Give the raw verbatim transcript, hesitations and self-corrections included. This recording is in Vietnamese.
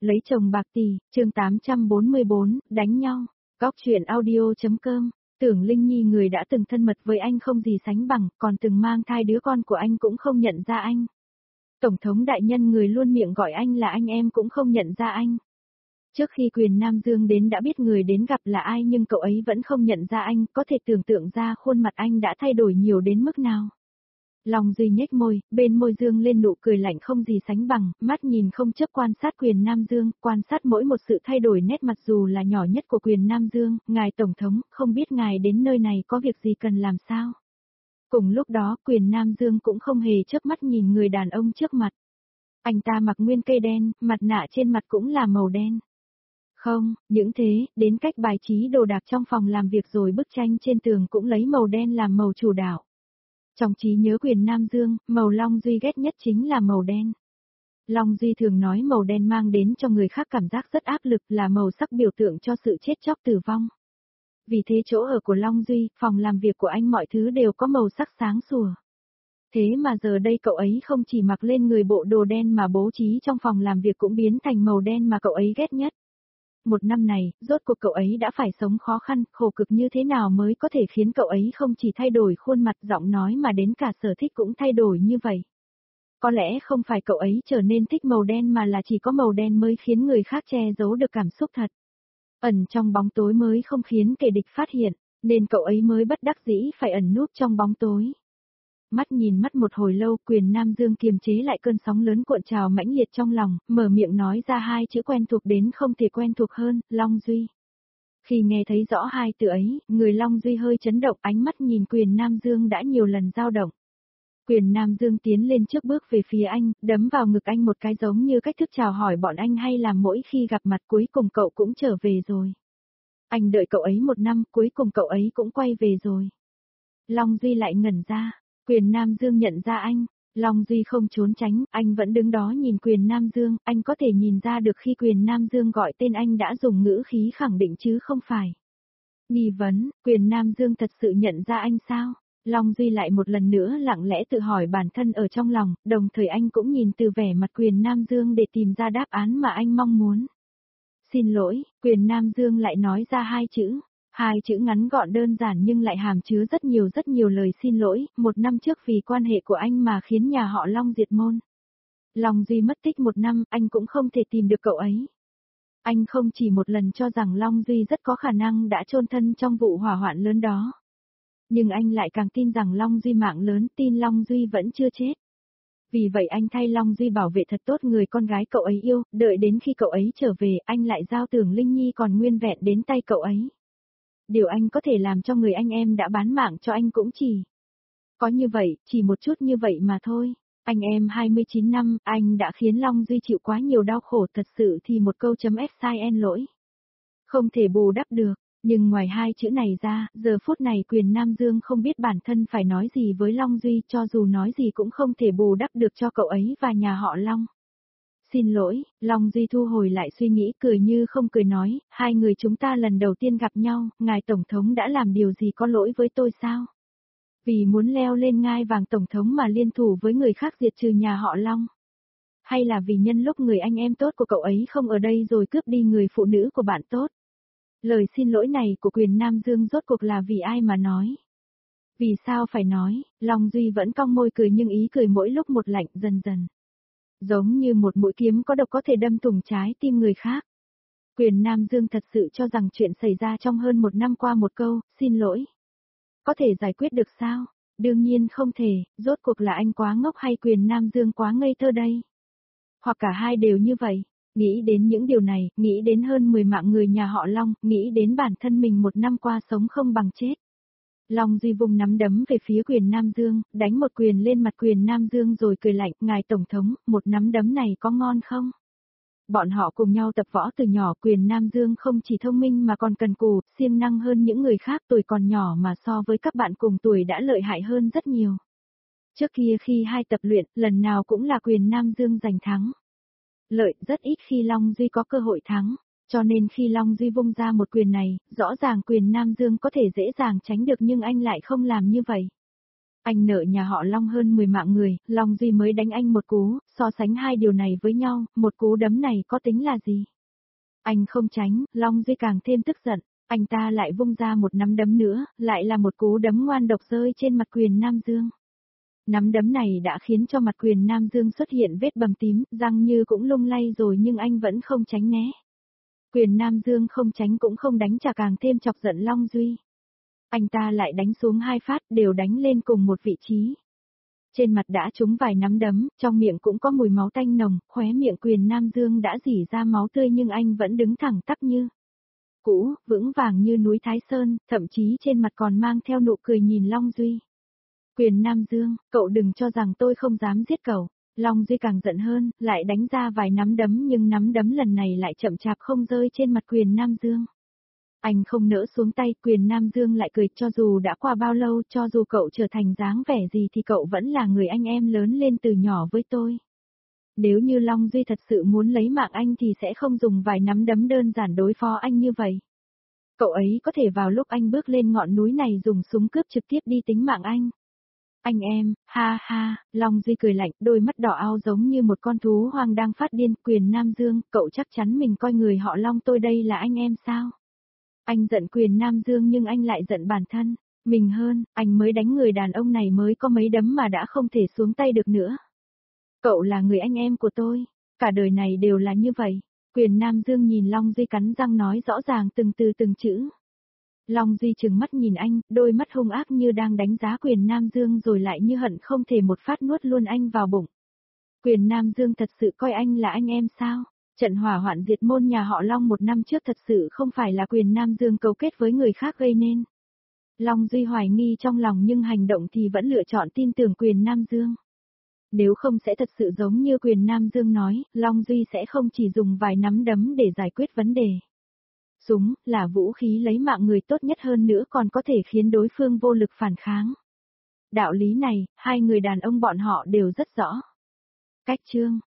Lấy chồng bạc tỷ, chương tám trăm bốn mươi bốn, đánh nhau. Góc truyện audio.com. Tưởng Linh Nhi người đã từng thân mật với anh không gì sánh bằng, còn từng mang thai đứa con của anh cũng không nhận ra anh. Tổng thống đại nhân người luôn miệng gọi anh là anh em cũng không nhận ra anh. Trước khi Quyền Nam Dương đến đã biết người đến gặp là ai nhưng cậu ấy vẫn không nhận ra anh, có thể tưởng tượng ra khuôn mặt anh đã thay đổi nhiều đến mức nào. Long Duy nhếch môi, bên môi dương lên nụ cười lạnh không gì sánh bằng, mắt nhìn không chớp quan sát Quyền Nam Dương, quan sát mỗi một sự thay đổi nét mặt dù là nhỏ nhất của Quyền Nam Dương. Ngài Tổng thống, không biết ngài đến nơi này có việc gì cần làm sao? Cùng lúc đó, Quyền Nam Dương cũng không hề chớp mắt nhìn người đàn ông trước mặt. Anh ta mặc nguyên cây đen, mặt nạ trên mặt cũng là màu đen. Không, những thế, đến cách bài trí đồ đạc trong phòng làm việc rồi bức tranh trên tường cũng lấy màu đen làm màu chủ đạo. Trong trí nhớ Quyền Nam Dương, màu Long Duy ghét nhất chính là màu đen. Long Duy thường nói màu đen mang đến cho người khác cảm giác rất áp lực, là màu sắc biểu tượng cho sự chết chóc tử vong. Vì thế chỗ ở của Long Duy, phòng làm việc của anh mọi thứ đều có màu sắc sáng sủa. Thế mà giờ đây cậu ấy không chỉ mặc lên người bộ đồ đen mà bố trí trong phòng làm việc cũng biến thành màu đen mà cậu ấy ghét nhất. Một năm này, rốt cuộc cậu ấy đã phải sống khó khăn, khổ cực như thế nào mới có thể khiến cậu ấy không chỉ thay đổi khuôn mặt giọng nói mà đến cả sở thích cũng thay đổi như vậy. Có lẽ không phải cậu ấy trở nên thích màu đen mà là chỉ có màu đen mới khiến người khác che giấu được cảm xúc thật. Ẩn trong bóng tối mới không khiến kẻ địch phát hiện, nên cậu ấy mới bất đắc dĩ phải ẩn núp trong bóng tối. Mắt nhìn mắt một hồi lâu, Quyền Nam Dương kiềm chế lại cơn sóng lớn cuộn trào mãnh liệt trong lòng, mở miệng nói ra hai chữ quen thuộc đến không thể quen thuộc hơn, Long Duy. Khi nghe thấy rõ hai từ ấy, người Long Duy hơi chấn động, ánh mắt nhìn Quyền Nam Dương đã nhiều lần dao động. Quyền Nam Dương tiến lên trước bước về phía anh, đấm vào ngực anh một cái giống như cách thức chào hỏi bọn anh hay là mỗi khi gặp mặt cuối cùng cậu cũng trở về rồi. Anh đợi cậu ấy một năm, cuối cùng cậu ấy cũng quay về rồi. Long Duy lại ngẩn ra. Quyền Nam Dương nhận ra anh, Long Duy không trốn tránh, anh vẫn đứng đó nhìn Quyền Nam Dương, anh có thể nhìn ra được khi Quyền Nam Dương gọi tên anh đã dùng ngữ khí khẳng định chứ không phải. Nghi vấn, Quyền Nam Dương thật sự nhận ra anh sao? Long Duy lại một lần nữa lặng lẽ tự hỏi bản thân ở trong lòng, đồng thời anh cũng nhìn từ vẻ mặt Quyền Nam Dương để tìm ra đáp án mà anh mong muốn. Xin lỗi, Quyền Nam Dương lại nói ra hai chữ. Hai chữ ngắn gọn đơn giản nhưng lại hàm chứa rất nhiều rất nhiều lời xin lỗi, một năm trước vì quan hệ của anh mà khiến nhà họ Long diệt môn. Long Duy mất tích một năm, anh cũng không thể tìm được cậu ấy. Anh không chỉ một lần cho rằng Long Duy rất có khả năng đã chôn thân trong vụ hỏa hoạn lớn đó. Nhưng anh lại càng tin rằng Long Duy mạng lớn, tin Long Duy vẫn chưa chết. Vì vậy anh thay Long Duy bảo vệ thật tốt người con gái cậu ấy yêu, đợi đến khi cậu ấy trở về anh lại giao Tưởng Linh Nhi còn nguyên vẹn đến tay cậu ấy. Điều anh có thể làm cho người anh em đã bán mạng cho anh cũng chỉ có như vậy, chỉ một chút như vậy mà thôi. Anh em hai mươi chín năm, anh đã khiến Long Duy chịu quá nhiều đau khổ, thật sự thì một câu chấm ép sai en lỗi. Không thể bù đắp được, nhưng ngoài hai chữ này ra, giờ phút này Quyền Nam Dương không biết bản thân phải nói gì với Long Duy, cho dù nói gì cũng không thể bù đắp được cho cậu ấy và nhà họ Long. Xin lỗi, Long Duy thu hồi lại suy nghĩ cười như không cười nói, hai người chúng ta lần đầu tiên gặp nhau, ngài Tổng thống đã làm điều gì có lỗi với tôi sao? Vì muốn leo lên ngai vàng Tổng thống mà liên thủ với người khác diệt trừ nhà họ Long? Hay là vì nhân lúc người anh em tốt của cậu ấy không ở đây rồi cướp đi người phụ nữ của bạn tốt? Lời xin lỗi này của Quyền Nam Dương rốt cuộc là vì ai mà nói? Vì sao phải nói, Long Duy vẫn cong môi cười nhưng ý cười mỗi lúc một lạnh dần dần. Giống như một mũi kiếm có độc có thể đâm thủng trái tim người khác. Quyền Nam Dương thật sự cho rằng chuyện xảy ra trong hơn một năm qua một câu, xin lỗi. Có thể giải quyết được sao? Đương nhiên không thể, rốt cuộc là anh quá ngốc hay Quyền Nam Dương quá ngây thơ đây? Hoặc cả hai đều như vậy, nghĩ đến những điều này, nghĩ đến hơn mười mạng người nhà họ Long, nghĩ đến bản thân mình một năm qua sống không bằng chết. Long Duy vùng nắm đấm về phía Quyền Nam Dương, đánh một quyền lên mặt Quyền Nam Dương rồi cười lạnh, ngài Tổng thống, một nắm đấm này có ngon không? Bọn họ cùng nhau tập võ từ nhỏ, Quyền Nam Dương không chỉ thông minh mà còn cần cù, siêng năng hơn những người khác, tuổi còn nhỏ mà so với các bạn cùng tuổi đã lợi hại hơn rất nhiều. Trước kia khi hai tập luyện, lần nào cũng là Quyền Nam Dương giành thắng. Lợi rất ít khi Long Duy có cơ hội thắng. Cho nên khi Long Duy vung ra một quyền này, rõ ràng Quyền Nam Dương có thể dễ dàng tránh được nhưng anh lại không làm như vậy. Anh nợ nhà họ Long hơn mười mạng người, Long Duy mới đánh anh một cú, so sánh hai điều này với nhau, một cú đấm này có tính là gì? Anh không tránh, Long Duy càng thêm tức giận, anh ta lại vung ra một nắm đấm nữa, lại là một cú đấm ngoan độc rơi trên mặt Quyền Nam Dương. Nắm đấm này đã khiến cho mặt Quyền Nam Dương xuất hiện vết bầm tím, răng như cũng lung lay rồi nhưng anh vẫn không tránh né. Quyền Nam Dương không tránh cũng không đánh trả càng thêm chọc giận Long Duy. Anh ta lại đánh xuống hai phát đều đánh lên cùng một vị trí. Trên mặt đã trúng vài nắm đấm, trong miệng cũng có mùi máu tanh nồng, khóe miệng Quyền Nam Dương đã rỉ ra máu tươi nhưng anh vẫn đứng thẳng tắp như cũ, vững vàng như núi Thái Sơn, thậm chí trên mặt còn mang theo nụ cười nhìn Long Duy. Quyền Nam Dương, cậu đừng cho rằng tôi không dám giết cậu. Long Duy càng giận hơn, lại đánh ra vài nắm đấm nhưng nắm đấm lần này lại chậm chạp không rơi trên mặt Quyền Nam Dương. Anh không nỡ xuống tay, Quyền Nam Dương lại cười, cho dù đã qua bao lâu, cho dù cậu trở thành dáng vẻ gì thì cậu vẫn là người anh em lớn lên từ nhỏ với tôi. Nếu như Long Duy thật sự muốn lấy mạng anh thì sẽ không dùng vài nắm đấm đơn giản đối phó anh như vậy. Cậu ấy có thể vào lúc anh bước lên ngọn núi này dùng súng cướp trực tiếp đi tính mạng anh. Anh em, ha ha, Long Duy cười lạnh, đôi mắt đỏ ao giống như một con thú hoang đang phát điên. Quyền Nam Dương, cậu chắc chắn mình coi người họ Long tôi đây là anh em sao? Anh giận Quyền Nam Dương nhưng anh lại giận bản thân mình hơn, anh mới đánh người đàn ông này mới có mấy đấm mà đã không thể xuống tay được nữa. Cậu là người anh em của tôi, cả đời này đều là như vậy. Quyền Nam Dương nhìn Long Duy cắn răng nói rõ ràng từng từ từng chữ. Long Duy trừng mắt nhìn anh, đôi mắt hung ác như đang đánh giá Quyền Nam Dương rồi lại như hận không thể một phát nuốt luôn anh vào bụng. Quyền Nam Dương thật sự coi anh là anh em sao? Trận hỏa hoạn diệt môn nhà họ Long một năm trước thật sự không phải là Quyền Nam Dương cấu kết với người khác gây nên. Long Duy hoài nghi trong lòng nhưng hành động thì vẫn lựa chọn tin tưởng Quyền Nam Dương. Nếu không sẽ thật sự giống như Quyền Nam Dương nói, Long Duy sẽ không chỉ dùng vài nắm đấm để giải quyết vấn đề. Súng là vũ khí lấy mạng người tốt nhất hơn nữa còn có thể khiến đối phương vô lực phản kháng. Đạo lý này, hai người đàn ông bọn họ đều rất rõ. Cách chương